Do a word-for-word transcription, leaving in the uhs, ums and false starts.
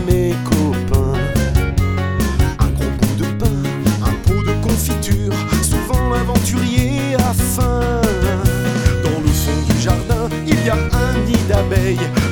mes copains. Un gros bout de pain, un pot de confiture, souvent l'aventurier a faim. Dans le fond du jardin, il y a un nid d'abeilles.